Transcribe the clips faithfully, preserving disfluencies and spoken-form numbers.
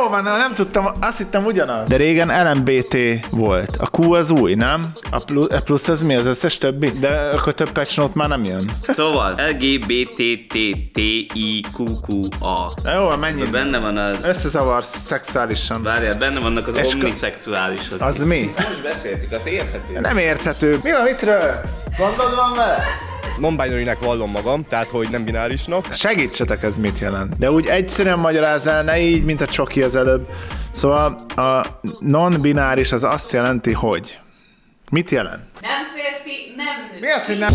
jó van, nem tudtam, azt hittem ugyanaz. De régen el em bé té volt. A Q az új, nem? A plusz, a plusz az mi? Az összes többi? De akkor több patch note már nem jön. Szóval L G B T T T I Q Q A. Na jó, mennyi? Benne van az... Összezavarsz szexuálisan. Várjál, benne vannak az És omniszexuálisok. Az mi? Most beszéltük, az érthető. Nem érthető. Mi van, mit röhögsz? Gondod van vele? Non-binary-nek vallom magam, tehát hogy nem binárisnak. Segítsetek, ez mit jelent. De úgy egyszerűen magyarázz el, ne így, mint a csoki az előbb. Szóval a non-bináris az azt jelenti, hogy... Mit jelent? Nem férfi, nem nő. Mi az, hogy nem...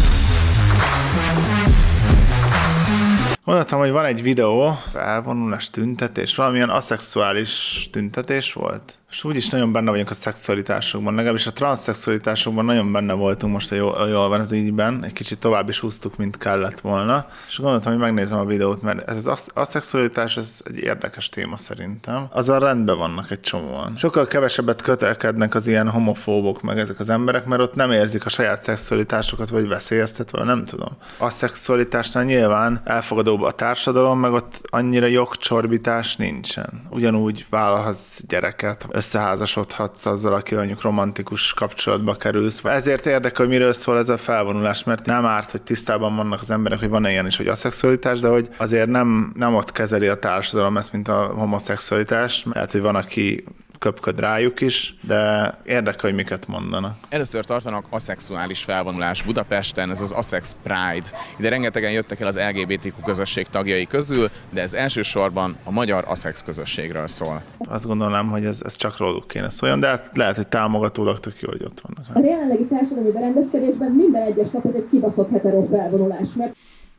Mondhatom, hogy van egy videó, felvonulás, tüntetés, valamilyen aszexuális tüntetés volt. És úgyis nagyon benne vagyunk a szexualitásokban, legalábbis a transzszexualitásokban nagyon benne voltunk most, hogy jól, jól van az ígyben. Egy kicsit tovább is húztuk, mint kellett volna. És gondoltam, hogy megnézem a videót, mert ez az aszexualitás, ez egy érdekes téma szerintem. Azzal rendben vannak egy csomóan. Sokkal kevesebbet kötelkednek az ilyen homofóbok, meg ezek az emberek, mert ott nem érzik a saját szexualitásokat, vagy veszélyeztetve, nem tudom. A szexualitásnál nyilván elfogadóbb a társadalom, meg ott annyira jogcsorbítás nincsen. Ugyanúgy vállalhatsz gyereket, összeházasodhatsz azzal, aki mondjuk romantikus kapcsolatba kerülsz. Ezért érdekel, hogy miről szól ez a felvonulás, mert nem árt, hogy tisztában vannak az emberek, hogy van ilyen is, hogy aszexualitás, de hogy azért nem, nem ott kezeli a társadalom ezt, mint a homoszexualitás. Lehet, hogy van, aki köpköd rájuk is, de érdekel, hogy miket mondanak. Először tartanak aszexuális felvonulás Budapesten, ez az Assex Pride. Ide rengetegen jöttek el az L G B T Q közösség tagjai közül, de ez elsősorban a magyar aszex közösségről szól. Azt gondolom, hogy ez, ez csak róluk kéne szóljon, de hát lehet, hogy támogatólag tök jó, hogy ott vannak. A jelenlegi társadalmi berendezkedésben minden egyes nap az egy kibaszott hetero felvonulás, mert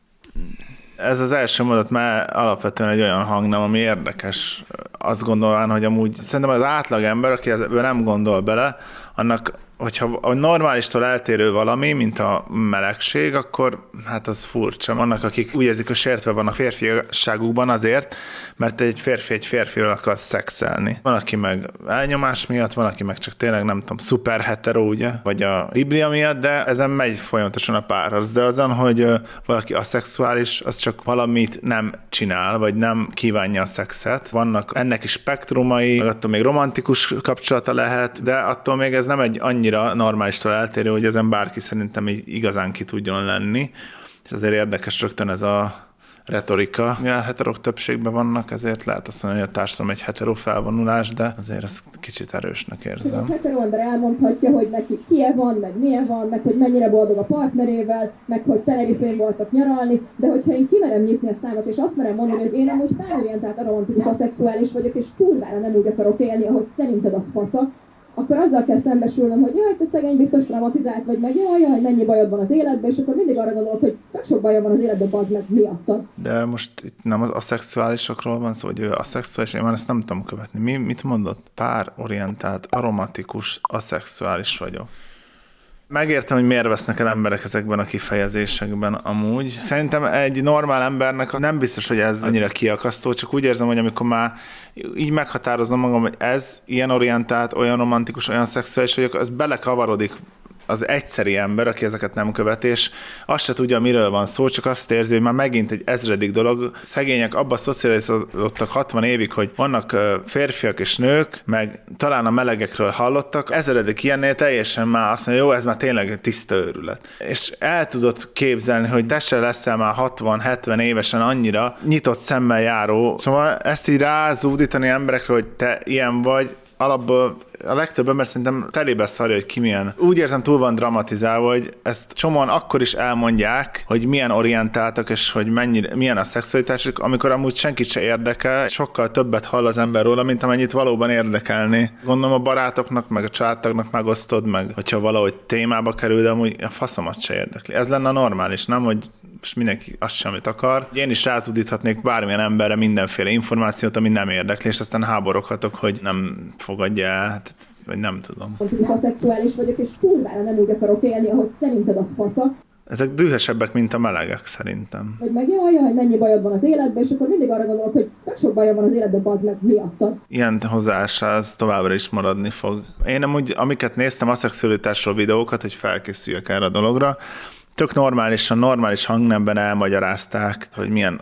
ez az első mondat már alapvetően egy olyan hangnem, ami érdekes. Azt gondolván, hogy amúgy szerintem az átlag ember, aki ebben nem gondol bele, annak, hogyha a normálistól eltérő valami, mint a melegség, akkor hát az furcsa. Vannak, akik úgy érzik, hogy sértve vannak férfiságukban azért, mert egy férfi egy férfival akar szexelni. Van, aki meg elnyomás miatt, van, aki meg csak tényleg nem tudom, szuper hetero, ugye, vagy a Biblia miatt, de ezen megy folyamatosan a párharc. De azon, hogy valaki aszexuális, az csak valamit nem csinál, vagy nem kívánja a szexet. Vannak ennek is spektrumai, attól még romantikus kapcsolata lehet, de attól még ez nem egy annyira normálistól eltérő, hogy ezen bárki szerintem igazán ki tudjon lenni. És azért érdekes rögtön ez a retorika. Mivel heterok többségben vannak, ezért lehet azt mondani, hogy a társadalom egy hetero felvonulás, de azért ezt kicsit erősnek érzem. A hetero ember elmondhatja, hogy neki kie van, meg milyen van, meg hogy mennyire boldog a partnerével, meg hogy Tenerifén voltak nyaralni, de hogyha én kimerem nyitni a számot, és azt merem mondani, hogy én amúgy párorientált aromantikus aszexuális vagyok, és kurvára nem úgy akarok élni, ahogy szerinted az fasza, akkor azzal kell szembesülnöm, hogy jaj, te szegény, biztos traumatizált vagy meg, jaj, jaj, mennyi bajod van az életben, és akkor mindig arra gondolok, hogy tök sok bajom van az életben, bazd meg miattad. De most itt nem az aszexuálisokról van szó, hogy ő aszexuális, én már ezt nem tudom követni. Mi, mit mondott? Párorientált, aromatikus, aszexuális vagyok. Megértem, hogy miért vesznek el emberek ezekben a kifejezésekben amúgy. Szerintem egy normál embernek nem biztos, hogy ez annyira kiakasztó, csak úgy érzem, hogy amikor már így meghatározom magam, hogy ez ilyen orientált, olyan romantikus, olyan szexuális vagyok, az belekavarodik az egyszeri ember, aki ezeket nem követ, és azt se tudja, miről van szó, csak azt érzi, hogy már megint egy ezredik dolog. Szegények abban szocializálódtak hatvan évig, hogy vannak férfiak és nők, meg talán a melegekről hallottak. Ezredik ilyennél teljesen már azt mondja, jó, ez már tényleg tiszta őrület. És el tudod képzelni, hogy te se leszel már hatvan-hetven évesen annyira nyitott szemmel járó. Szóval ezt így rázúdítani emberekről, hogy te ilyen vagy, alapból a legtöbb ember szerintem telébe szarja, hogy ki milyen. Úgy érzem, túl van dramatizálva, hogy ezt csomóan akkor is elmondják, hogy milyen orientáltak, és hogy mennyire, milyen a szexualitásuk, amikor amúgy senkit se érdekel, sokkal többet hall az ember róla, mint amennyit valóban érdekelni. Gondolom a barátoknak, meg a családtagnak megosztod, meg hogyha valahogy témába kerül, de amúgy a faszomat se érdekli. Ez lenne normális, nem, hogy és mindenki azt sem, amit akar. Én is rázudíthatnék bármilyen emberre mindenféle információt, ami nem érdekli, és aztán háboroghatok, hogy nem fogadja el, vagy nem tudom. Aszexuális vagyok, és kurvára nem úgy akarok élni, ahogy szerinted az fasza. Ezek dühösebbek, mint a melegek, szerintem. Hogy meg jaj, jaj, mennyi bajod van az életben, és akkor mindig arra gondolok, hogy tök sok bajom van az életben, bazd meg miattad. Ilyen hozzáása az továbbra is maradni fog. Én amúgy, amiket néztem aszexualitásról videókat, hogy felkészüljek erre a dologra, tök normálisan, normális hangnemben elmagyarázták, hogy milyen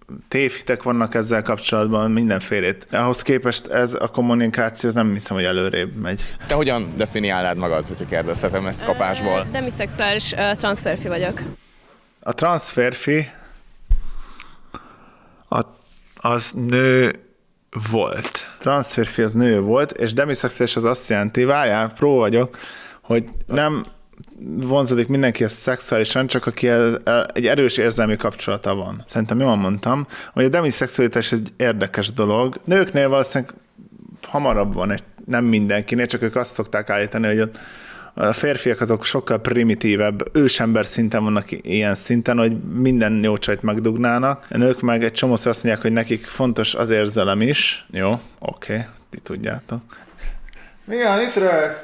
tévhitek vannak ezzel kapcsolatban, mindenfélét. Ahhoz képest ez a kommunikáció, ez nem hiszem, hogy előrébb megy. Te hogyan definiálnád magad, hogyha kérdezhetem ezt kapásból? Demiszexuális uh, transzférfi vagyok. A transzférfi a, az nő volt. Transzférfi az nő volt, és demiszexuális az azt jelenti, várjál, pró vagyok, hogy nem vonzódik mindenki a szexuálisan, csak aki egy erős érzelmi kapcsolata van. Szerintem jól mondtam, hogy a demiszexualitás egy érdekes dolog. Nőknél valószínűleg hamarabb van, egy, nem mindenkinél, csak ők azt szokták állítani, hogy a férfiak azok sokkal primitívebb, ősember szinten vannak ilyen szinten, hogy minden jó csajt megdugnának. A nők meg egy csomószor azt mondják, hogy nekik fontos az érzelem is. Jó, oké, okay, ti tudjátok. Mi van, itt rögsz?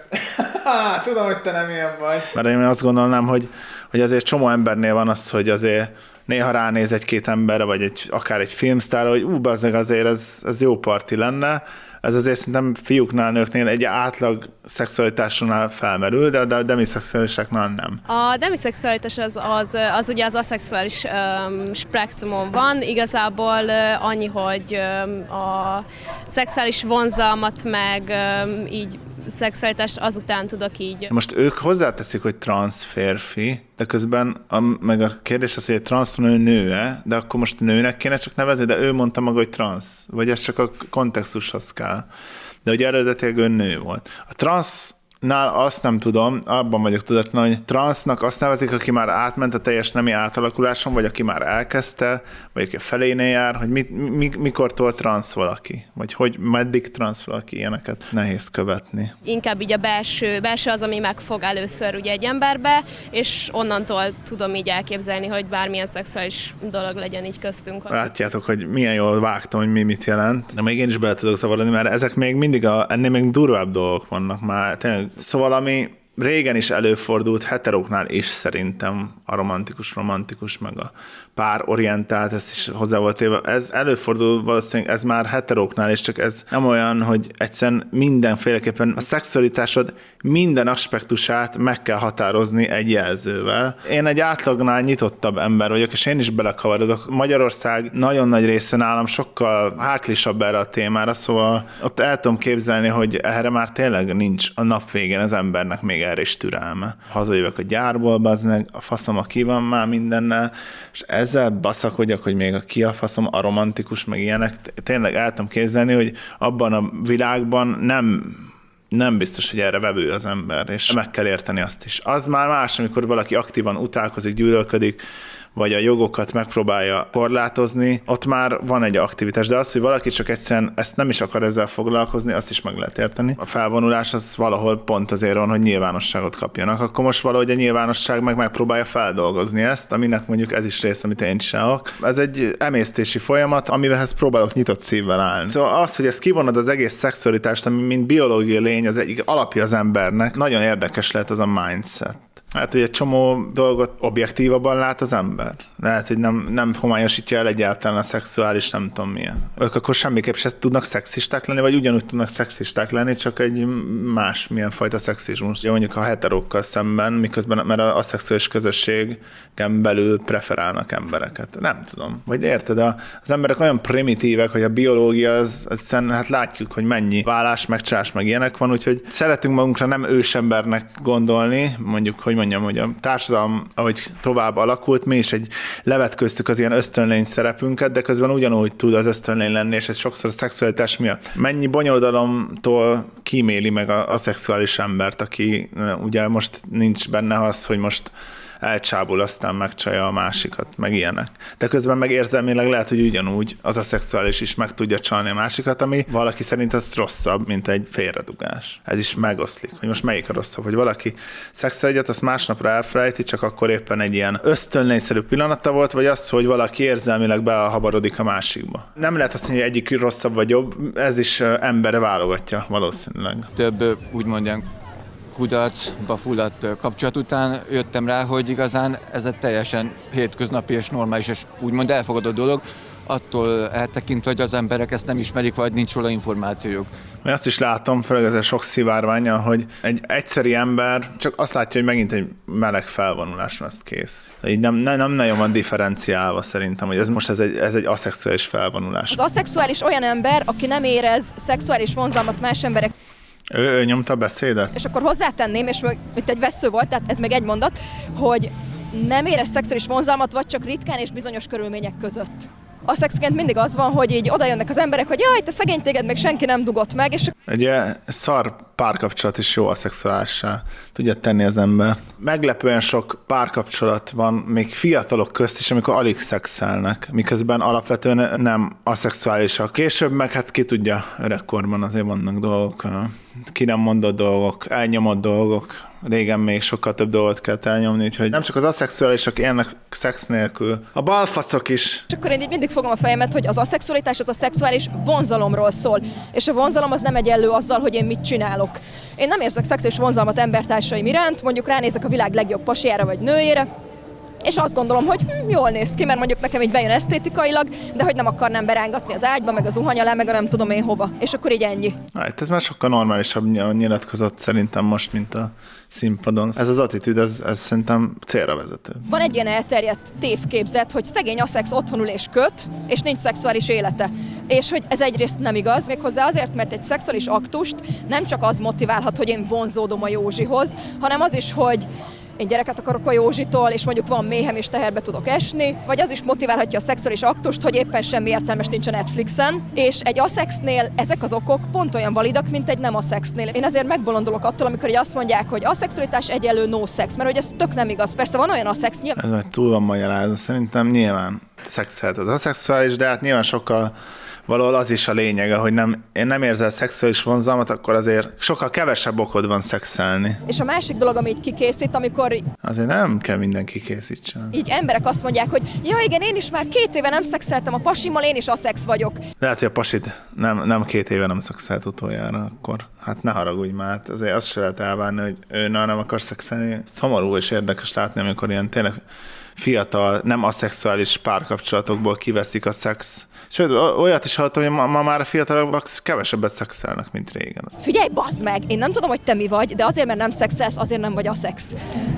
Tudom, hogy te nem ilyen vagy. Mert én azt gondolnám, hogy, hogy azért csomó embernél van az, hogy azért néha ránéz egy-két emberre, vagy egy, akár egy filmsztárra, hogy ú, bazzeg, azért ez, ez jó parti lenne. Ez azért szerintem fiúknál, nőknél egy átlag szexualitásnál felmerül, de a demiszexuálisaknál nem. A demiszexualitás az, az, az ugye az aszexuális um, spektrumon van. Igazából uh, annyi, hogy um, a szexuális vonzalmat meg um, így szexualitást azután tudok így. Most ők hozzáteszik, hogy transz férfi, de közben a, meg a kérdés az, hogy egy transz nő nő-e, de akkor most nőnek kéne csak nevezni, de ő mondta maga, hogy transz. Vagy ez csak a kontextushoz kell. De ugye eredetileg ő nő volt. A transz nál azt nem tudom, abban vagyok tudatlan, hogy transznak azt nevezik, aki már átment a teljes nemi átalakuláson, vagy aki már elkezdte, vagy aki a felénél jár, hogy mi, mi, mikortól transz valaki, vagy hogy meddig transz valaki, ilyeneket nehéz követni. Inkább így a belső, belső az, ami megfog először ugye egy emberbe, és onnantól tudom így elképzelni, hogy bármilyen szexuális dolog legyen így köztünk. Látjátok, hogy milyen jól vágtam, hogy mi mit jelent, de még én is bele tudok zavarodni, mert ezek még mindig, a, ennél még durvább dolgok vannak már, tényleg. Szóval ami régen is előfordult, heteróknál is szerintem a romantikus, romantikus, meg a párorientált, ez is hozzá volt éve. Ez előfordul valószínűleg, ez már heteróknál is, csak ez nem olyan, hogy egyszerűen mindenféleképpen a szexualitásod minden aspektusát meg kell határozni egy jelzővel. Én egy átlagnál nyitottabb ember vagyok, és én is belekavarodok. Magyarország nagyon nagy része nálam sokkal háklisabb erre a témára, szóval ott el tudom képzelni, hogy erre már tényleg nincs a nap végén az embernek még erre is türelme. Hazajövök a gyárból, bazd meg, a faszom, aki van már mindennel, és ezzel baszakodjak, hogy még a ki a faszom, a romantikus, meg ilyenek. Tényleg el tudom képzelni, hogy abban a világban nem nem biztos, hogy erre vevő az ember, és meg kell érteni azt is. Az már más, amikor valaki aktívan utálkozik, gyűlölködik, vagy a jogokat megpróbálja korlátozni, ott már van egy aktivitás, de az, hogy valaki csak egyszerűen ezt nem is akar ezzel foglalkozni, azt is meg lehet érteni. A felvonulás az valahol pont azért van, hogy nyilvánosságot kapjanak. Akkor most valahogy a nyilvánosság meg megpróbálja feldolgozni ezt, aminek mondjuk ez is rész, amit én csinálok. Ez egy emésztési folyamat, amivel próbálok nyitott szívvel állni. Szóval az, hogy ezt kivonod az egész szexualitást, ami mint biológiai lény, az egyik alapja az embernek, nagyon érdekes lehet az a mindset. Hát, hogy egy csomó dolgot objektívabban lát az ember. Lehet, hogy nem, nem homályosítja el egyáltalán a szexuális, nem tudom milyen. Ők akkor semmiképp sem tudnak szexisták lenni, vagy ugyanúgy tudnak szexisták lenni, csak egy más milyen fajta szexizmus. Ugye mondjuk a heterókkal szemben, miközben, mert a szexuális közösségen belül preferálnak embereket. Nem tudom. Vagy érted, az emberek olyan primitívek, hogy a biológia az, az hát látjuk, hogy mennyi vállás, megcsalás, meg ilyenek van, úgyhogy szeretünk magunkra nem ősembernek gondolni, mondjuk, hogy mondjam, hogy a társadalom, ahogy tovább alakult, mi is egy levetköztük az ilyen ösztönlény szerepünket, de közben ugyanúgy tud az ösztönlény lenni, és ez sokszor a szexualitás miatt. Mennyi bonyolodalomtól kíméli meg a, a szexuális embert, aki ugye most nincs benne az, hogy most elcsábul, aztán megcsalja a másikat, meg ilyenek. De közben meg érzelmileg lehet, hogy ugyanúgy az a szexuális is meg tudja csalni a másikat, ami valaki szerint az rosszabb, mint egy félredugás. Ez is megoszlik, hogy most melyik a rosszabb, hogy valaki szexel egyet, azt másnapra elfelejti, csak akkor éppen egy ilyen ösztönlényszerű pillanata volt, vagy az, hogy valaki érzelmileg behabarodik a másikba. Nem lehet azt mondani, hogy egyik rosszabb vagy jobb, ez is embere válogatja valószínűleg. Több úgy mondjam, kudarcba fulladt kapcsolat után jöttem rá, hogy igazán ez egy teljesen hétköznapi és normális és úgymond elfogadott dolog, attól eltekintve, hogy az emberek ezt nem ismerik, vagy nincs róla információjuk. Vagy azt is látom, főleg ez a sok szivárvánnyal, hogy egy egyszeri ember csak azt látja, hogy megint egy meleg felvonulás van, azt kész. Így nem, nem, nem nagyon van differenciálva szerintem, hogy ez most ez egy, ez egy aszexuális felvonulás. Az aszexuális olyan ember, aki nem érez szexuális vonzalmat más emberek. Ő, ő nyomta a beszédet? És akkor hozzátenném, és még itt egy vessző volt, tehát ez még egy mondat, hogy nem érez szexuális vonzalmat, vagy csak ritkán és bizonyos körülmények között. Aszexként mindig az van, hogy így oda jönnek az emberek, hogy jaj, te szegény, téged még senki nem dugott meg, és egy ilyen szar párkapcsolat is jó aszexuálissá tudja tenni az ember. Meglepően sok párkapcsolat van, még fiatalok közt is, amikor alig szexelnek, miközben alapvetően nem aszexuálisak. Később meg hát ki tudja, öregkorban azért vannak dolgok, ki nem mondott dolgok, elnyomott dolgok. Régen még sokkal több dolgot kellett elnyomni, úgyhogy nem csak az aszexuálisak élnek szex nélkül, a balfaszok is. És akkor én így mindig fogom a fejemet, hogy az aszexualitás az a szexuális vonzalomról szól, és a vonzalom az nem egyenlő azzal, hogy én mit csinálok. Én nem érzek szexuális vonzalmat embertársaim iránt, mondjuk ránézek a világ legjobb pasiára vagy nőjére, és azt gondolom, hogy hm, jól néz ki, mert mondjuk nekem így bejön esztétikailag, de hogy nem akarnám berángatni az ágyba, meg az zuhany alá, meg a nem tudom én hova. És akkor így ennyi. Hát ez már sokkal normálisabb nyilatkozott szerintem most, mint a színpadon. Ez az attitűd, ez, ez szerintem célra vezető. Van egy ilyen elterjedt tévképzet, hogy szegény aszex otthonul és köt, és nincs szexuális élete. És hogy ez egyrészt nem igaz, méghozzá azért, mert egy szexuális aktust nem csak az motiválhat, hogy én vonzódom a Józsihoz, hanem az is, hogy én gyereket akarok a Józsitól, és mondjuk van méhem, és teherbe tudok esni, vagy az is motiválhatja a szexuális aktust, hogy éppen semmi értelmes nincs a Netflixen, és egy aszexnél ezek az okok pont olyan validak, mint egy nem aszexnél. Én ezért megbolondulok attól, amikor így azt mondják, hogy aszexualitás egyenlő no szex, mert hogy ez tök nem igaz. Persze van olyan aszex, nyilván. Ez majd túl van magyarázva, szerintem nyilván szexelt az aszexuális, de hát nyilván sokkal valahol az is a lényege, hogy nem, én nem érzel szexuális vonzalmat, akkor azért sokkal kevesebb okod van szexelni. És a másik dolog, ami így kikészít, amikor azért nem kell mindenki készítsen. Így emberek azt mondják, hogy ja igen, én is már két éve nem szexeltem a pasimmal, én is aszex vagyok. Lehet, hogy a pasit nem, nem két éve nem szexelt utoljára, akkor hát ne haragudj már, azért azt se lehet elvárni, hogy ő nem akar szexelni. Szomorú és érdekes látni, amikor ilyen tényleg fiatal, nem aszexuális párkapcsolatokból kiveszik a szex. Sőt, olyat is hallottam, hogy ma, ma már a fiatalok kevesebbet szexelnek, mint régen. Figyelj, bazd meg! Én nem tudom, hogy te mi vagy, de azért, mert nem szexelsz, azért nem vagy aszex.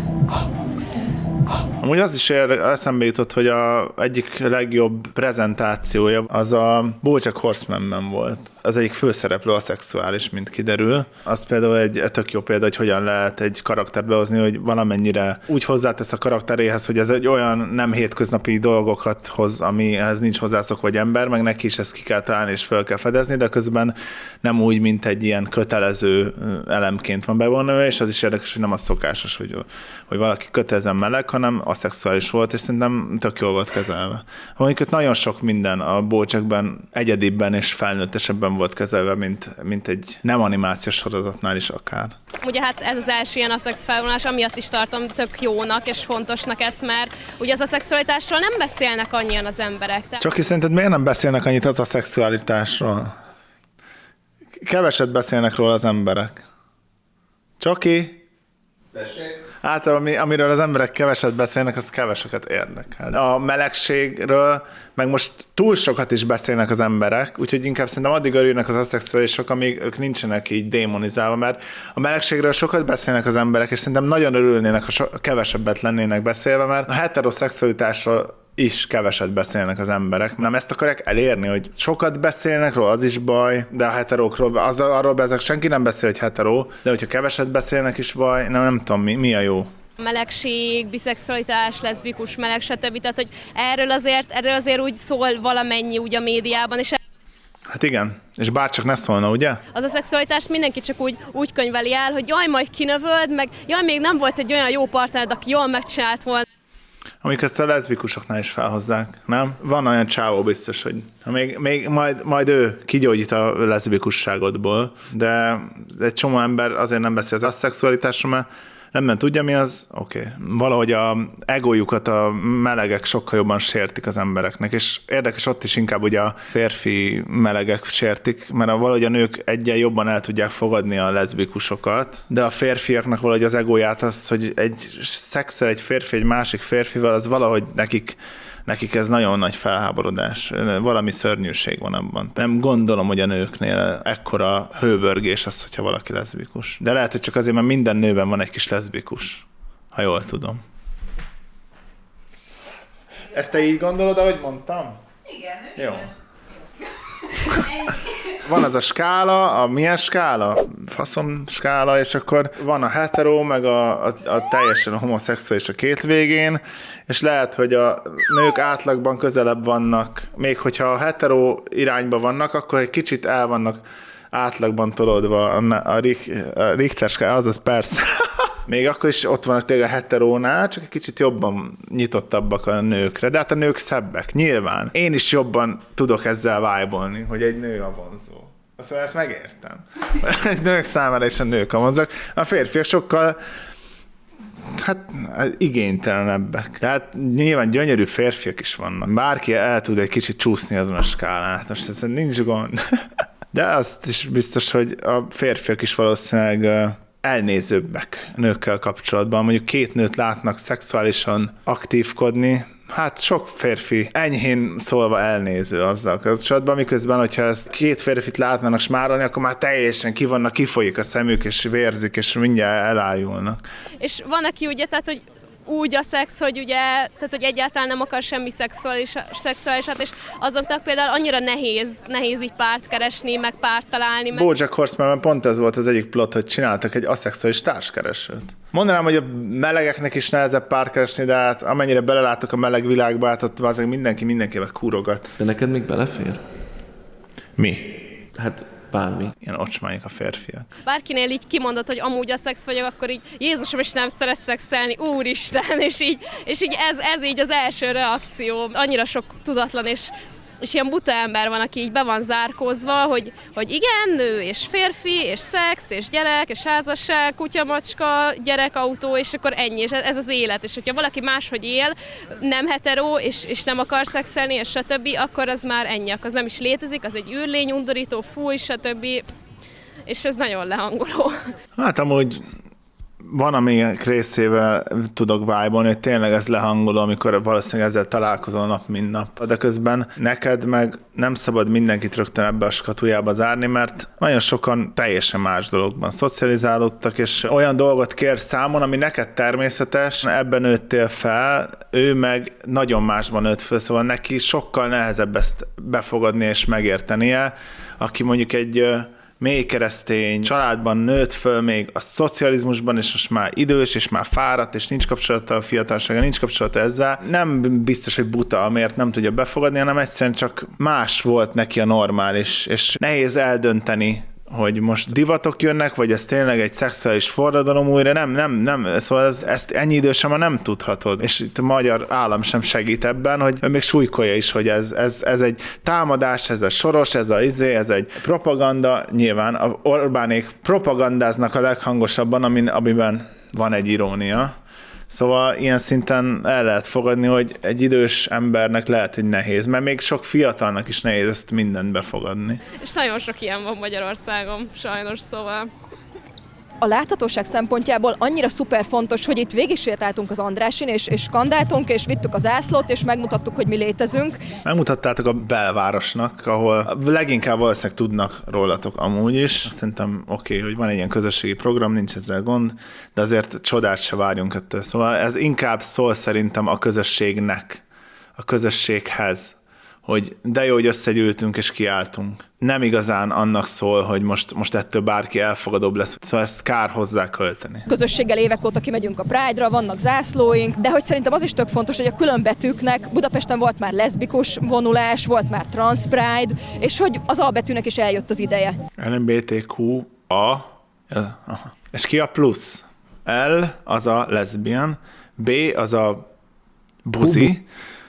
Amúgy az is eszembe jutott, hogy a egyik legjobb prezentációja az a BoJack Horseman-ben volt. Az egyik főszereplő aszexuális, mint kiderül. Az például egy tök jó példa, hogy hogyan lehet egy karaktert behozni, hogy valamennyire úgy hozzátesz a karakteréhez, hogy ez egy olyan nem hétköznapi dolgokat hoz, amihez nincs hozzászokva egy ember, meg neki is ezt ki kell találni és föl kell fedezni, de közben nem úgy, mint egy ilyen kötelező elemként van bevonva, és az is érdekes, hogy nem az szokásos, hogy, hogy valaki kötelezően meleg, hanem aszexuális volt, és szerintem tök jól volt kezelve. Mondjuk nagyon sok minden a BoJackben egyedibben és felnőttesebben volt kezelve, mint, mint egy nem animációs sorozatnál is akár. Ugye hát ez az első ilyen aszex felvonulás, amiatt is tartom tök jónak és fontosnak ezt, mert ugye az aszexualitásról nem beszélnek annyian az emberek. Tehát... Csak is szerinted miért nem beszélnek annyit az aszexualitásról? Keveset beszélnek róla az emberek. Csoki? Tessék? Általában, amiről az emberek keveset beszélnek, az keveseket érdekel. A melegségről meg most túl sokat is beszélnek az emberek, úgyhogy inkább szerintem addig örülnek az aszexuálisok, amíg ők nincsenek így démonizálva, mert a melegségről sokat beszélnek az emberek, és szerintem nagyon örülnének, ha so- kevesebbet lennének beszélve, mert a heteroszexualitásról is keveset beszélnek az emberek. Nem ezt akarják elérni, hogy sokat beszélnek róla, az is baj, de a heterókról, az, arról ezek senki nem beszél, hogy heteró, de hogyha keveset beszélnek is baj, nem, nem tudom, mi, mi a jó. Melegség, biszexualitás, leszbikus, meleg, stb. Tehát, hogy erről azért, erről azért úgy szól valamennyi úgy a médiában, és hát igen, és bárcsak ne szólna, ugye? az a szexualitást mindenki csak úgy, úgy könyveli el, hogy jaj, majd kinövöld, meg jaj, még nem volt egy olyan jó partnered, aki jól megcsinált volna. Amik ezt a leszbikusoknál is felhozzák, nem? Van olyan csávó biztos, hogy még, még majd, majd ő kigyógyít a leszbikusságodból, de egy csomó ember azért nem beszél az aszexualitásról, mert nem tudja, mi az, oké. Okay. Valahogy a egójukat a melegek sokkal jobban sértik az embereknek, és érdekes ott is inkább ugye a férfi melegek sértik, mert a, valahogy a nők egyen jobban el tudják fogadni a leszbikusokat, de a férfiaknak valahogy az egóját az, hogy egy szexel egy férfi egy másik férfival, az valahogy nekik nekik ez nagyon nagy felháborodás. Valami szörnyűség van abban. Nem gondolom, hogy a nőknél ekkora hőbörgés az, hogyha valaki leszbikus. De lehet, hogy csak azért, mert minden nőben van egy kis leszbikus, ha jól tudom. Ezt te így gondolod, ahogy mondtam? Igen. Jó. Van az a skála, a milyen skála? Faszom skála, és akkor van a hetero, meg a, a, a teljesen homoszexuális a két végén, és lehet, hogy a nők átlagban közelebb vannak, még hogyha a hetero irányba vannak, akkor egy kicsit el vannak átlagban tolódva a, a, a Richter skála, azaz persze. Még akkor is ott vannak tényleg a heterónál, csak egy kicsit jobban nyitottabbak a nőkre. De hát a nők szebbek, nyilván. Én is jobban tudok ezzel vibe-olni, hogy egy nő a vonzó. Szóval ezt megértem. Egy nők számára is a nők a vonzók. A férfiak sokkal hát igénytelenebbek. Tehát nyilván gyönyörű férfiak is vannak. Bárki el tud egy kicsit csúszni azon a skálán. Most ez nincs gond. De azt is biztos, hogy a férfiak is valószínűleg elnézőbbek nőkkel kapcsolatban. Mondjuk két nőt látnak szexuálisan aktívkodni, hát sok férfi enyhén szólva elnéző azzal kapcsolatban, miközben, hogyha ezt két férfit látnának smárolni, akkor már teljesen ki vannak, kifolyik a szemük, és vérzik, és mindjárt elájulnak. És van, aki ugye, tehát, hogy úgy a szex, hogy ugye, tehát, hogy egyáltalán nem akar semmi szexuális, szexuálisat, és azoknak például annyira nehéz, nehéz így párt keresni, meg párt találni. Meg... BoJack Horsemanben pont ez volt az egyik plot, hogy csináltak egy aszexuális társkeresőt. Mondanám, hogy a melegeknek is nehezebb párt keresni, de hát amennyire belelátok a meleg világba, hát ott azért mindenki mindenkivel kúrogat. De neked még belefér? Mi? Hát bármi. Ilyen ocsmányok a férfiak. Bárkinél így kimondott, hogy amúgy a szex vagyok, akkor így Jézusom, és nem szeret szexelni, úristen, és így, és így ez, ez így az első reakció. Annyira sok tudatlan és, és ilyen buta ember van, aki így be van zárkózva, hogy, hogy igen, nő és férfi, és szex, és gyerek, és házasság, kutya, macska, gyerek, autó, és akkor ennyi, és ez az élet. És hogyha valaki máshogy él, nem hetero, és, és nem akar szexelni, és stb., akkor az már ennyi, akkor az nem is létezik, az egy űrlény, undorító, fúj, stb., és ez nagyon lehangoló. Hát amúgy van, amelyik részével tudok vibe-olni, hogy tényleg ez lehangoló, amikor valószínűleg ezzel találkozol nap, mint nap. De közben neked meg nem szabad mindenkit rögtön ebbe a skatujába zárni, mert nagyon sokan teljesen más dologban szocializálódtak, és olyan dolgot kér számon, ami neked természetes, ebben nőttél fel, ő meg nagyon másban nőtt föl, szóval neki sokkal nehezebb ezt befogadni és megértenie, aki mondjuk egy mély keresztény családban nőtt föl még a szocializmusban, és most már idős, és már fáradt, és nincs kapcsolata a fiatalsága, nincs kapcsolata ezzel. Nem biztos, hogy buta, amiért nem tudja befogadni, hanem egyszerűen csak más volt neki a normális, és nehéz eldönteni, hogy most divatok jönnek, vagy ez tényleg egy szexuális forradalom újra, nem, nem, nem, szóval ez, ezt ennyi idősen már nem tudhatod. És itt a magyar állam sem segít ebben, hogy még súlykolja is, hogy ez, ez, ez egy támadás, ez a soros, ez a izé, ez egy propaganda. Nyilván a Orbánék propagandáznak a leghangosabban, amin, amiben van egy irónia. Szóval ilyen szinten el lehet fogadni, hogy egy idős embernek lehet, hogy nehéz, mert még sok fiatalnak is nehéz ezt mindent befogadni. És nagyon sok ilyen van Magyarországon, sajnos, szóval. A láthatóság szempontjából annyira szuper fontos, hogy itt végigsétáltunk az Andrásin, és, és skandáltunk, és vittük az zászlót, és megmutattuk, hogy mi létezünk. Megmutattátok a belvárosnak, ahol leginkább valószínűleg tudnak rólatok amúgy is. Szerintem oké, okay, hogy van egy ilyen közösségi program, nincs ezzel gond, de azért csodát se várjunk ettől. Szóval ez inkább szól szerintem a közösségnek, a közösséghez, hogy de jó, hogy összegyűltünk és kiálltunk. Nem igazán annak szól, hogy most, most ettől bárki elfogadóbb lesz. Szóval ezt kár hozzá költeni. Közösséggel évek óta kimegyünk a Pride-ra, vannak zászlóink, de hogy szerintem az is tök fontos, hogy a különbetűknek Budapesten volt már leszbikus vonulás, volt már trans Pride, és hogy az A betűnek is eljött az ideje. L M B T Q A, és ki a plusz? L az a lesbian, B az a buzi,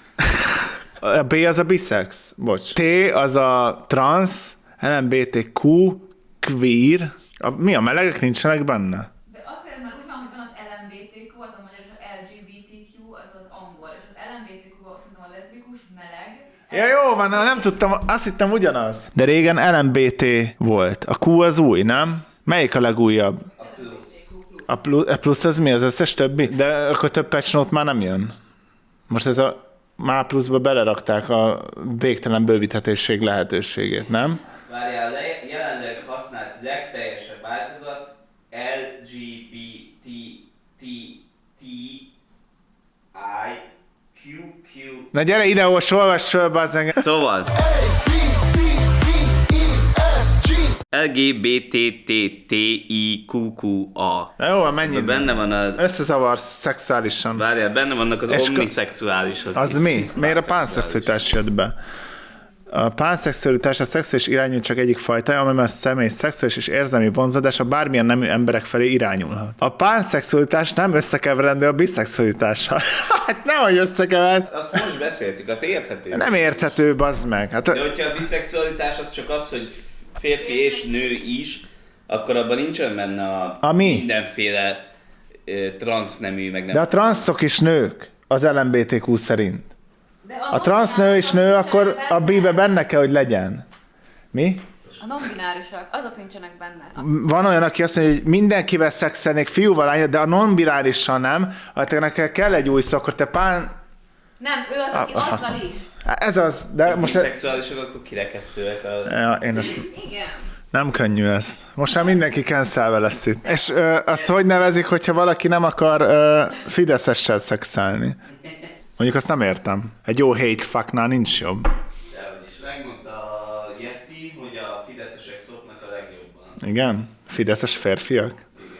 a B az a bisex, bocs. T az a trans, L M B T Q, queer. A, mi a melegek nincsenek benne? De azért, mert úgy van, hogy van az L M B T Q, az a magyar, és az L G B T Q, az az angol, és az L M B T Q szerintem a leszbikus, meleg. Ja jó van, nem tudtam, azt hittem ugyanaz. De régen L M B T volt. A Q az új, nem? Melyik a legújabb? A plusz. A plusz, a plusz az mi? Az összes többi? De akkor több patch note már nem jön. Most ez a Mápluszba belerakták a végtelen bővíthetésség lehetőségét, nem? Várjál, a jelenleg használt legteljesebb változat L G B T T T I Q Q. Na gyere ide, most olvass föl, bazzeg! Szóval L G B T T T I Q Q A. Na jó, mennyi? Benne van a... Összezavarsz szexuálisan. Várjál, benne vannak az És omniszexuálisok. Az mi? Miért a pánszexualitás jött be? A pánszexualitás a szexuális irányú csak egyik fajta, amelyben a személy szexuális és érzelmi vonzódása bármilyen nemű emberek felé irányulhat. A pánszexualitás nem összekeverendő a biszexualitással. Hát nehogy összekeverd. Azt most beszéltük, az érthető. Nem érthető, bazd meg. Hát, de hogyha a biszexualitás az csak az, hogy férfi és nő is, akkor abban nincsen benne a, a mi? mindenféle uh, transznemű, meg nem. De a transzok is nők, az L M B T Q szerint. A transznő is nő, akkor a B-be benne kell, hogy legyen. Mi? A non-binárisak, azok nincsenek benne. Van olyan, aki azt mondja, hogy mindenkivel szexelnék fiúval, lánya, de a non-binárisan nem, hát neked kell egy új szó, akkor te pán... Nem, ő az, aki a, azzal is. Ez az, de a most... biszexuálisok akkor kirekesztőek. A... Ja, én ezt... Igen. Nem könnyű ez. Most már mindenki cancelve lesz itt. És ö, azt hogy nevezik, hogyha valaki nem akar ö, fideszessel szexelni? Mondjuk azt nem értem. Egy jó hate fucknál nincs jobb. Dehogy is. Megmondta a Jeszi, hogy a fideszesek szoknak a legjobban. Igen? Fideszes férfiak?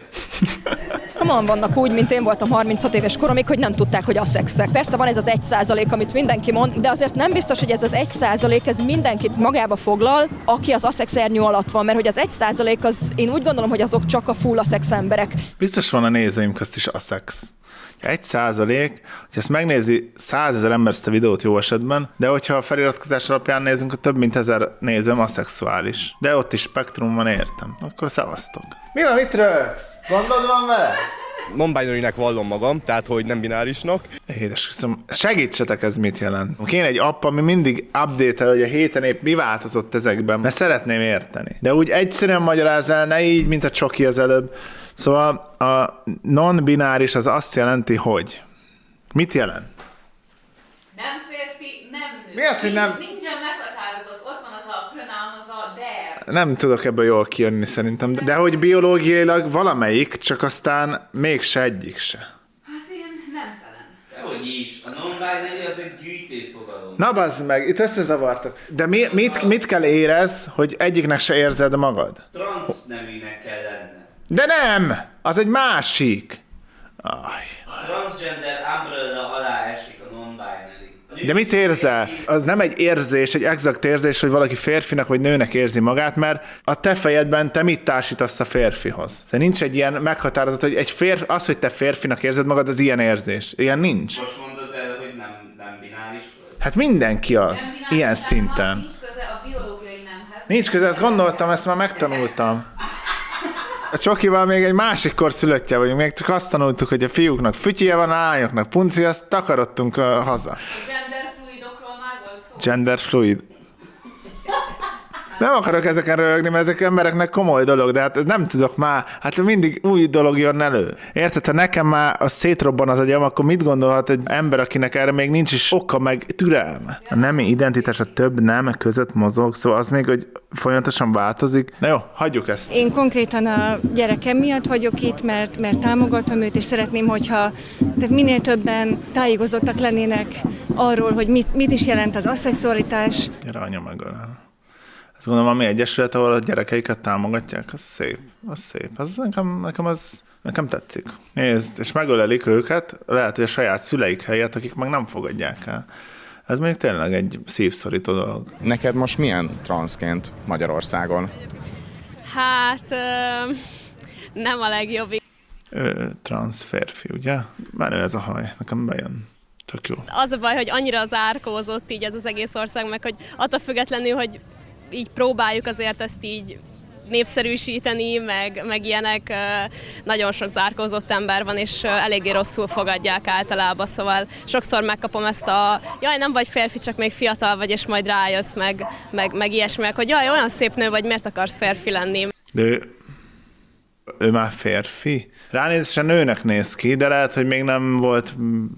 Sokan vannak úgy, mint én voltam harminchat éves koromig, hogy nem tudták, hogy aszexek. Persze van ez az egy százalék, amit mindenki mond, de azért nem biztos, hogy ez az egy százalék, ez mindenkit magába foglal, aki az aszex ernyő alatt van, mert hogy az egy százalék, az én úgy gondolom, hogy azok csak a full aszex emberek. Biztos van a nézőim közt is aszex. Egy százalék, hogy ezt megnézi százezer ember ezt a videót jó esetben, de hogyha a feliratkozás alapján nézünk, a több mint ezer nézőm aszexuális. De ott is spektrum van, értem. Akkor szevasztok. Mi van, mit rögsz? Gondod van vele? Non-binary-nek vallom magam, tehát hogy nem binárisnak. Édes köszönöm. Segítsetek, ez mit jelent? Kéne egy app, ami mindig update-el, hogy a héten épp mi változott ezekben, mert szeretném érteni. De úgy egyszerűen magyarázz el, ne így, mint a csoki az előbb. Szóval a non-bináris az azt jelenti, hogy... Mit jelent? Nem férfi, nem nő. Mi az, hogy nem... Nincsen meghatározott, ott van az a pronoun, az a der. Nem tudok ebből jól kijönni szerintem, de hogy biológiailag valamelyik, csak aztán mégse egyik se. Hát ilyen nemtelen. Dehogy is, a non-binary az egy gyűjtőfogalom. Na bazd meg, itt összezavartok. De mi, mit, mit kell érez, hogy egyiknek se érzed magad? Transzneműnek kell lenne. De nem! Az egy másik. Aj. A transgender umbrella alá esik a non-binary. De mit érzel? Az nem egy érzés, egy exakt érzés, hogy valaki férfinak vagy nőnek érzi magát, mert a te fejedben te mit társítasz a férfihoz. Tehát nincs egy ilyen meghatározott, hogy egy férfi, az, hogy te férfinak érzed magad, az ilyen érzés. Ilyen nincs. Most mondod el, hogy nem, nem bináris vagy? Hát mindenki az, Nem ilyen nem, szinten. Nincs köze a biológiai nemhez. Nincs köze, ezt gondoltam, ezt már megtanultam. A Csokival még egy másik kor szülöttje vagyunk, még csak azt tanultuk, hogy a fiúknak fütyje van, a lányoknak punci, azt takarodtunk uh, haza. A genderfluidokról már volt szó. Genderfluid. Nem akarok ezeken röhögni, mert ezek embereknek komoly dolog, de hát nem tudok már, hát mindig új dolog jön elő. Érted, ha nekem már a szétrobban az agyam, akkor mit gondolhat egy ember, akinek erre még nincs is oka, meg türelme? A nemi identitás a több nem között mozog, szóval az még, hogy folyamatosan változik. Na jó, hagyjuk ezt. Én konkrétan a gyerekem miatt vagyok itt, mert, mert támogatom őt, és szeretném, hogyha tehát minél többen tájékozottak lennének arról, hogy mit, mit is jelent az aszexualitás. Gyere, anya megölel. Ezt gondolom, ami egyesület, ahol a gyerekeiket támogatják, az szép, az szép. Az nekem, nekem, az, nekem tetszik. Nézd, és megölelik őket, lehet, hogy a saját szüleik helyett, akik meg nem fogadják el. Ez még tényleg egy szívszorító dolog. Neked most milyen transzként Magyarországon? Hát ö, nem a legjobb. Ő, transz férfi, ugye? Menő ez a haj, nekem bejön. Tök jó. Az a baj, hogy annyira zárkózott így ez az egész ország, meg hogy attól függetlenül, hogy így próbáljuk azért ezt így népszerűsíteni, meg, meg ilyenek, nagyon sok zárkózott ember van, és eléggé rosszul fogadják általában, szóval sokszor megkapom ezt a jaj, nem vagy férfi, csak még fiatal vagy, és majd rájössz, meg, meg, meg ilyesmiek, hogy jaj, olyan szép nő vagy, miért akarsz férfi lenni? De ő már férfi. Ránézésre nőnek néz ki, de lehet, hogy még nem volt,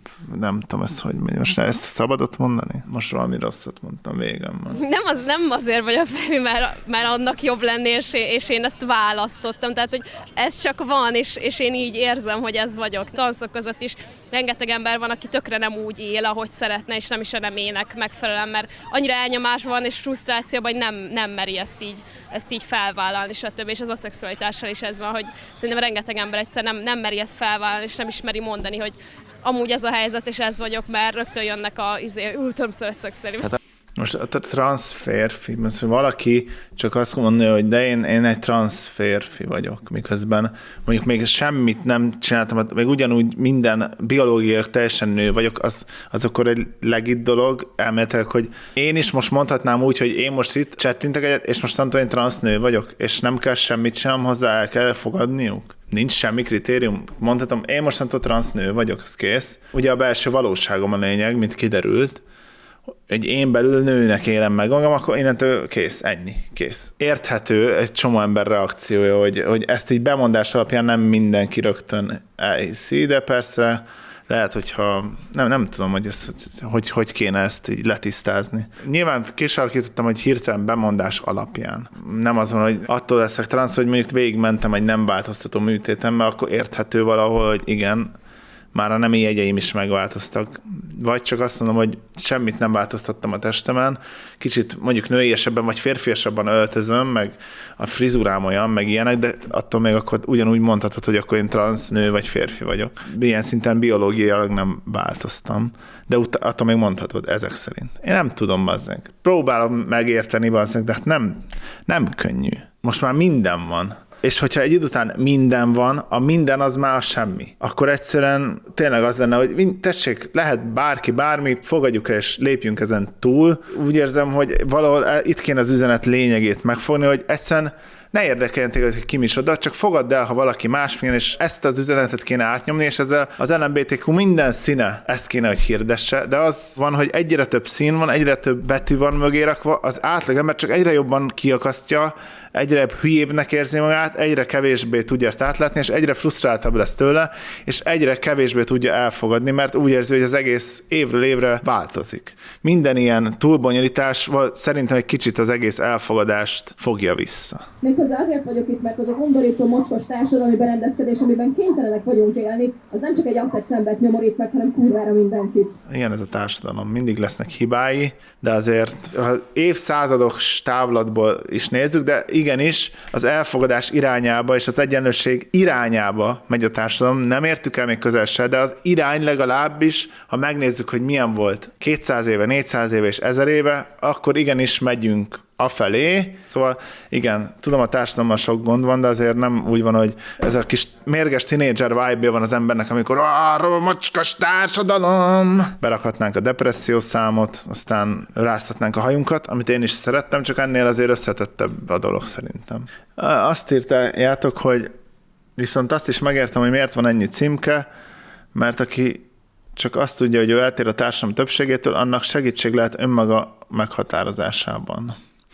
nem tudom ezt, hogy most ezt szabadot mondani? Most valami rosszat mondtam, végem van. Nem, az, nem azért vagyok férfi, mert, mert annak jobb lenni, és, és én ezt választottam. Tehát, hogy ez csak van, és, és én így érzem, hogy ez vagyok. Tanszok között is rengeteg ember van, aki tökre nem úgy él, ahogy szeretne, és nem is a nemének megfelelően, mert annyira elnyomás van, és frusztrációban, hogy nem, nem meri ezt így, ezt így felvállalni, stb. És az aszexualitással is ez van, hogy szerintem rengeteg ember egyszer nem, nem meri ezt felvállalni, és nem ismeri mondani, hogy amúgy ez a helyzet, és ez vagyok, mert rögtön jönnek a izé, ú, többször szexuális. Most a transz férfi, most valaki csak azt mondja, hogy de én, én egy transz férfi vagyok, miközben mondjuk még semmit nem csináltam, meg ugyanúgy minden biológiai teljesen nő vagyok, az, az akkor egy legit dolog, elméletileg, hogy én is most mondhatnám úgy, hogy én most itt csettintek egyet, és most nem tudom, én transz nő vagyok, és nem kell semmit sem hozzá, el kell fogadniuk. Nincs semmi kritérium. Mondhatom, én mostantól transz nő vagyok, ez kész. Ugye a belső valóságom a lényeg, mint kiderült, hogy én belül nőnek élem meg magam, akkor innentől kész, ennyi, kész. Érthető egy csomó ember reakciója, hogy, hogy ezt így bemondás alapján nem mindenki rögtön elhiszi, de persze lehet, hogyha nem, nem tudom, hogy, ez, hogy hogy kéne ezt így letisztázni. Nyilván kisarkítottam, hogy hirtelen bemondás alapján. Nem azon, hogy attól leszek transz, hogy mondjuk végigmentem egy nem változtató műtéten, mert akkor érthető valahol, hogy igen, már a nemi jegyeim is megváltoztak. Vagy csak azt mondom, hogy semmit nem változtattam a testemen, kicsit mondjuk nőiesebben vagy férfiasabban öltözöm, meg a frizurám olyan, meg ilyenek, de attól még akkor ugyanúgy mondhatod, hogy akkor én transz nő vagy férfi vagyok. Ilyen szinten biológiailag nem változtam, de ut- attól még mondhatod ezek szerint. Én nem tudom, bazzeg. Próbálom megérteni, bazzeg, de hát nem, nem könnyű. Most már minden van. És hogyha egy idő után minden van, a minden az már a semmi. Akkor egyszerűen tényleg az lenne, hogy tessék, lehet bárki, bármi, fogadjuk el és lépjünk ezen túl. Úgy érzem, hogy valahol itt kéne az üzenet lényegét megfogni, hogy egyszerűen ne érdekeljen téged, hogy ki micsoda, csak fogadd el, ha valaki másmilyen, és ezt az üzenetet kéne átnyomni, és ezzel az el em bé té kú minden színe ezt kéne, hogy hirdesse, de az van, hogy egyre több szín van, egyre több betű van mögé rakva, az átlagember csak egyre jobban kiakasztja, egyre hülyébbnek érzi magát, egyre kevésbé tudja ezt átlátni, és egyre frusztráltabb lesz tőle, és egyre kevésbé tudja elfogadni, mert úgy érzi, hogy az egész évről évre változik. Minden ilyen túlbonyolítás szerintem egy kicsit az egész elfogadást fogja vissza. Méghozzá azért vagyok itt, mert az az undorító, mocskos társadalmi berendezkedés, amiben kénytelenek vagyunk élni, az nem csak egy aszex embert nyomorít meg, hanem kurvára mindenkit. Igen, ez a társadalom. Mindig lesznek hibái, de azért ha évszázadok távlatból is nézzük, de igenis az elfogadás irányába és az egyenlőség irányába megy a társadalom. Nem értük el még közel se, de az irány legalábbis, ha megnézzük, hogy milyen volt kétszáz éve, négyszáz éve és ezer éve, akkor igenis megyünk afelé. Szóval igen, tudom, a társadalommal sok gond van, de azért nem úgy van, hogy ez a kis mérges tínédzser vibe-ja van az embernek, amikor arra macskas társadalom! Berakhatnánk a depressziós számot, aztán rázhatnánk a hajunkat, amit én is szerettem, csak ennél azért összetettebb a dolog szerintem. Azt írtájátok, hogy viszont azt is megértem, hogy miért van ennyi címke, mert aki csak azt tudja, hogy ő eltér a társadalom többségétől, annak segítség lehet önmaga meghatározásában.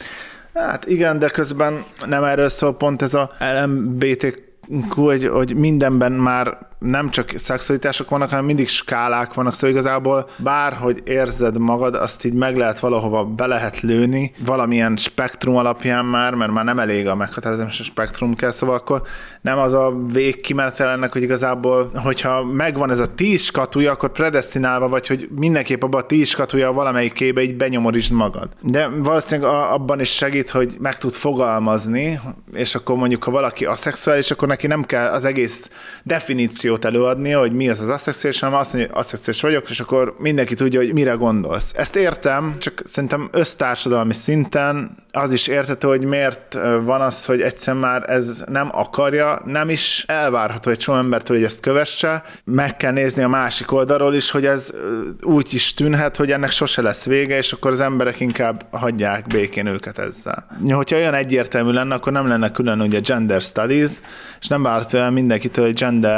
Hát igen, de közben nem erről szól pont ez a el em bé té kú, hogy, hogy mindenben már nem csak szexualitások vannak, hanem mindig skálák vannak, szóval igazából bárhogy érzed magad, azt így meg lehet valahova be lehet lőni, valamilyen spektrum alapján már, mert már nem elég a meghatározás, a spektrum kell, szóval akkor nem az a végkimenetel ennek, hogy igazából, hogyha megvan ez a tíz skatúja, akkor predesztinálva vagy, hogy mindenképp abban a tíz skatúja valamelyikébe így benyomorítsd magad. De valószínűleg abban is segít, hogy meg tud fogalmazni, és akkor mondjuk, ha valaki aszexuális, akkor neki nem kell az egész definíciót előadnia, hogy mi az az aszexuális, hanem azt mondja, hogy aszexuális vagyok, és akkor mindenki tudja, hogy mire gondolsz. Ezt értem, csak szerintem össztársadalmi szinten az is érthető, hogy miért van az, hogy egyszer már ez nem akarja, nem is elvárható egy csomó embertől, hogy ezt kövesse. Meg kell nézni a másik oldalról is, hogy ez úgy is tűnhet, hogy ennek sose lesz vége, és akkor az emberek inkább hagyják békén őket ezzel. Hogyha olyan egyértelmű lenne, akkor nem lenne külön ugye gender studies, és nem várható el mindenkitől, hogy gender professzor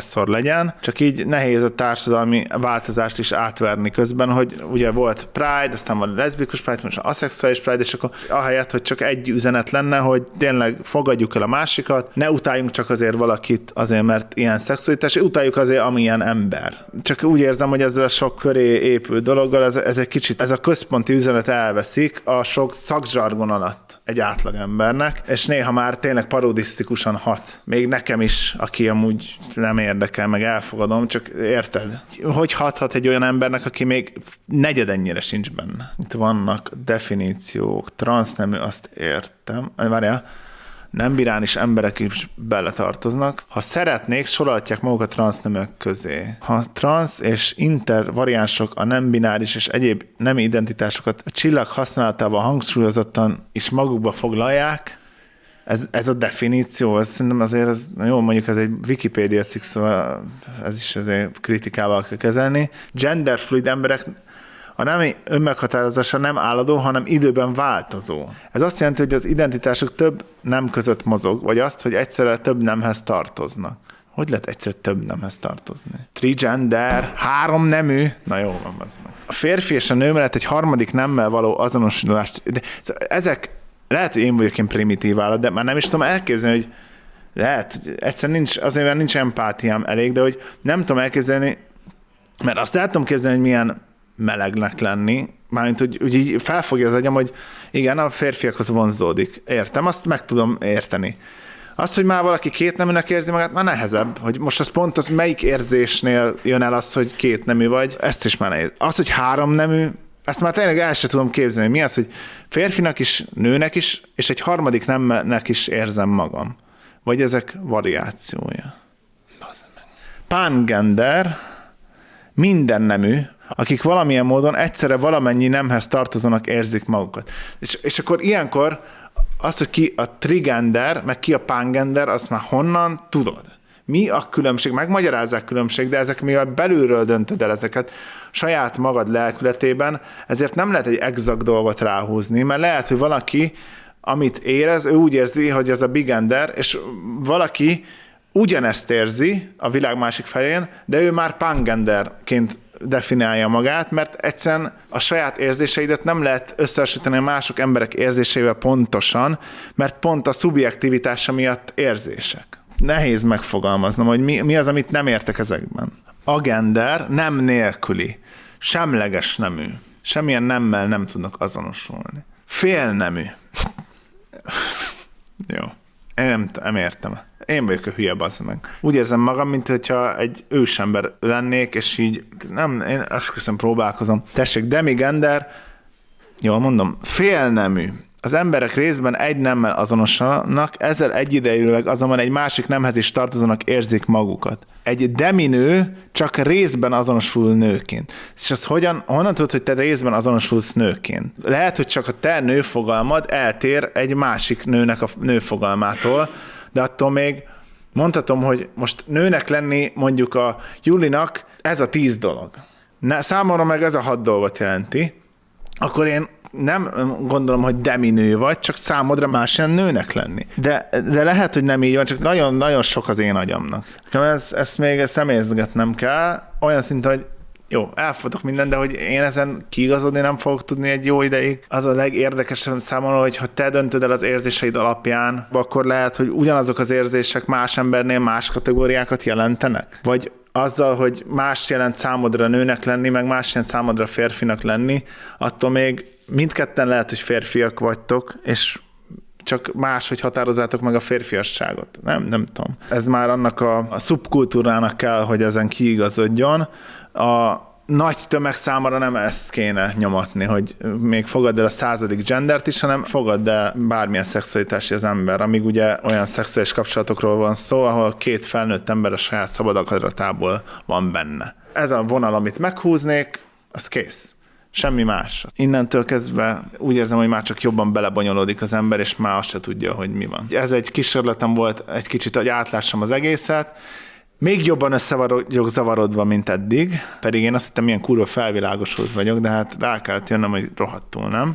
professzor legyen, csak így nehéz a társadalmi változást is átverni közben, hogy ugye volt Pride, aztán van leszbikus Pride, most aszexuális Pride, és akkor ahelyett, hogy csak egy üzenet lenne, hogy tényleg fogadjuk el a másikat, ne utáljunk csak azért valakit azért, mert ilyen szexualitás, utáljuk azért, amilyen ember. Csak úgy érzem, hogy ezzel a sok köré épül dologgal, ez, ez egy kicsit, ez a központi üzenet elveszik a sok szakzsargon alatt egy átlagembernek, és néha már tényleg parodisztikusan hat. Még nekem is, aki amúgy nem érdekel, meg elfogadom, csak érted? Hogy hathat egy olyan embernek, aki még negyedennyire sincs benne? Itt vannak definíciók, transznemű, azt értem. Várjál, nem bináris emberek is beletartoznak. Ha szeretnék, sorolhatják magukat transzneműek közé. Ha transz és inter variánsok a nem bináris és egyéb nemi identitásokat a csillag használatával hangsúlyozottan is magukba foglalják, ez, ez a definíció, ez szerintem azért, ez, jó, mondjuk ez egy Wikipédia cikk, szóval ez is azért kritikával kell kezelni. Genderfluid emberek a nemi önmeghatározása nem állandó, hanem időben változó. Ez azt jelenti, hogy az identitásuk több nem között mozog, vagy azt, hogy egyszerre több nemhez tartoznak. Hogy lehet egyszer több nemhez tartozni? Trigender, három nemű, na jó van, az meg. A férfi és a nő mellett egy harmadik nemmel való azonosulást, de ezek, lehet, hogy én vagyok én primitív állat, de már nem is tudom elképzelni, hogy lehet, hogy egyszer nincs, azért mert nincs empátiám elég, de hogy nem tudom elképzelni, mert azt el tudom képzelni, hogy milyen melegnek lenni, mármint, hogy, hogy így felfogja az agyam, hogy igen, a férfiakhoz vonzódik. Értem, azt meg tudom érteni. Az, hogy már valaki kétneműnek érzi magát, már nehezebb, hogy most az pont az, melyik érzésnél jön el az, hogy kétnemű vagy, ezt is már nehéz. Az, hogy háromnemű, ezt már tényleg el sem tudom képzelni. Mi az, hogy férfinak is, nőnek is, és egy harmadik nemnek is érzem magam. Vagy ezek variációja. Pangender, minden nemű, akik valamilyen módon egyszerre valamennyi nemhez tartozónak érzik magukat. És, és akkor ilyenkor az, hogy ki a trigender, meg ki a pangender, azt már honnan tudod? Mi a különbség? Megmagyarázzák különbség, de ezek mivel belülről döntöd el ezeket saját magad lelkületében, ezért nem lehet egy exakt dolgot ráhúzni, mert lehet, hogy valaki, amit érez, ő úgy érzi, hogy ez a bigender, és valaki ugyanezt érzi a világ másik felén, de ő már pangenderként definiálja magát, mert egyszerűen a saját érzéseidet nem lehet összehasonlítani a mások emberek érzéseivel pontosan, mert pont a szubjektivitása miatt érzések. Nehéz megfogalmaznom, hogy mi, mi az, amit nem értek ezekben. Agender nem nélküli, semleges nemű. Semmilyen nemmel nem tudnak azonosulni. Félnemű. Jó. Én nem, nem értem. Én vagyok a hülye, bazd meg. Úgy érzem magam, mint hogyha egy ősember lennék, és így nem, én azt hiszem próbálkozom. Tessék, demigender, jól mondom, félnemű. Az emberek részben egy nemmel azonosanak, ezzel egyidejűleg azonban egy másik nemhez is tartozónak érzik magukat. Egy deminő csak részben azonosul nőként. És az hogyan, honnan tudod, hogy te részben azonosulsz nőként? Lehet, hogy csak a te nőfogalmad eltér egy másik nőnek a nőfogalmától, de attól még mondhatom, hogy most nőnek lenni mondjuk a Julinak ez a tíz dolog. Ne, számomra meg ez a hat dolgot jelenti, akkor én nem gondolom, hogy deminő vagy, csak számodra más ilyen nőnek lenni. De, de lehet, hogy nem így van, csak nagyon-nagyon sok az én agyamnak. Ezt, ezt még ezt nem érzgetnem kell, olyan szinten, hogy jó, elfogadok mindent, de hogy én ezen kiigazodni nem fogok tudni egy jó ideig. Az a legérdekesebb számomra, hogy ha te döntöd el az érzéseid alapján, akkor lehet, hogy ugyanazok az érzések más embernél más kategóriákat jelentenek. Vagy azzal, hogy más jelent számodra nőnek lenni, meg más jelent számodra férfinak lenni, attól még mindketten lehet, hogy férfiak vagytok, és csak máshogy határozzátok meg a férfiasságot. Nem, nem tudom. Ez már annak a, a szubkultúrának kell, hogy ezen kiigazodjon. A nagy tömeg számára nem ezt kéne nyomatni, hogy még fogadd el a századik gendert is, hanem fogadd el bármilyen szexualitási az ember, amíg ugye olyan szexuális kapcsolatokról van szó, ahol két felnőtt ember a saját szabad akaratából van benne. Ez a vonal, amit meghúznék, az kész. Semmi más. Innentől kezdve úgy érzem, hogy már csak jobban belebonyolódik az ember, és már azt se tudja, hogy mi van. Ez egy kísérletem volt egy kicsit, hogy átlássam az egészet. Még jobban össze vagyok zavarodva, mint eddig, pedig én azt hittem, milyen kurva felvilágosult vagyok, de hát rá kellett jönnöm, hogy rohadtul, nem?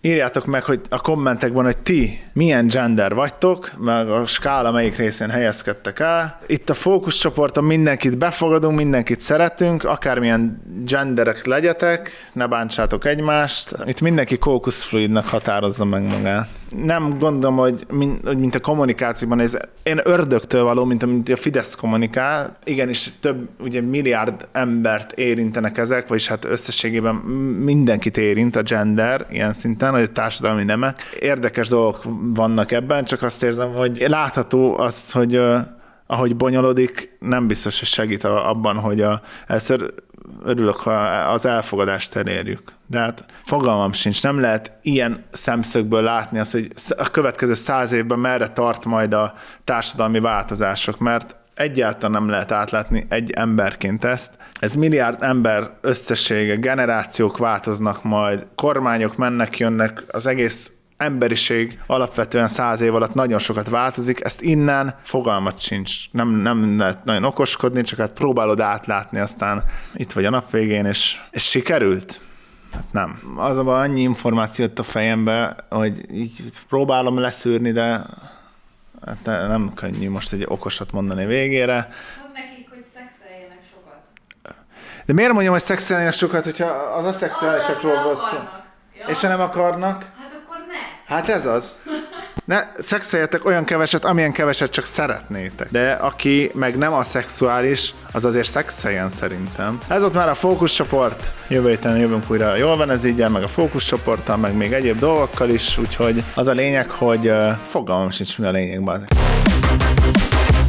írjátok meg, hogy a kommentekben, hogy ti milyen gender vagytok, meg a skála melyik részén helyezkedtek el. Itt a fókuszcsoporton mindenkit befogadunk, mindenkit szeretünk, akármilyen genderek legyetek, ne bántsátok egymást. Itt mindenki kókuszfluidnak határozza meg magát. Nem gondolom, hogy mint, hogy mint a kommunikációban, ez én ördögtől való, mint amit a Fidesz kommunikál. Igenis több, ugye milliárd embert érintenek ezek, vagyis hát összességében mindenkit érint a gender ilyen szinten, hogy a társadalmi nemek. Érdekes dolgok vannak ebben, csak azt érzem, hogy látható az, hogy uh, ahogy bonyolodik, nem biztos, hogy segít abban, hogy a, először örülök, ha az elfogadást elérjük. De hát fogalmam sincs, nem lehet ilyen szemszögből látni azt, hogy a következő száz évben merre tart majd a társadalmi változások, mert egyáltalán nem lehet átlátni egy emberként ezt. Ez milliárd ember összessége, generációk változnak majd, kormányok mennek, jönnek, az egész emberiség alapvetően száz év alatt nagyon sokat változik, ezt innen fogalmat sincs. Nem, nem lehet nagyon okoskodni, csak hát próbálod átlátni, aztán itt vagy a nap végén, és, és sikerült? Hát nem. Azonban annyi információ jött a fejembe, hogy így próbálom leszűrni, de hát nem könnyű most egy okosat mondani végére. Mondd nekik, hogy szexeljenek sokat. De miért mondjam, hogy szexeljenek sokat, hogyha az aszexuálisakról volt szó? Ja. És ha nem akarnak? Hát akkor ne. Hát ez az. Ne szexeljetek olyan keveset, amilyen keveset csak szeretnétek. De aki meg nem aszexuális, az azért szexeljen szerintem. Ez volt már a fókuszcsoport. Jövő héten jövünk újra. Jól van ez így, meg a fókuszcsoporttal, meg még egyéb dolgokkal is, úgyhogy az a lényeg, hogy uh, fogalmam sincs, mi a lényegben.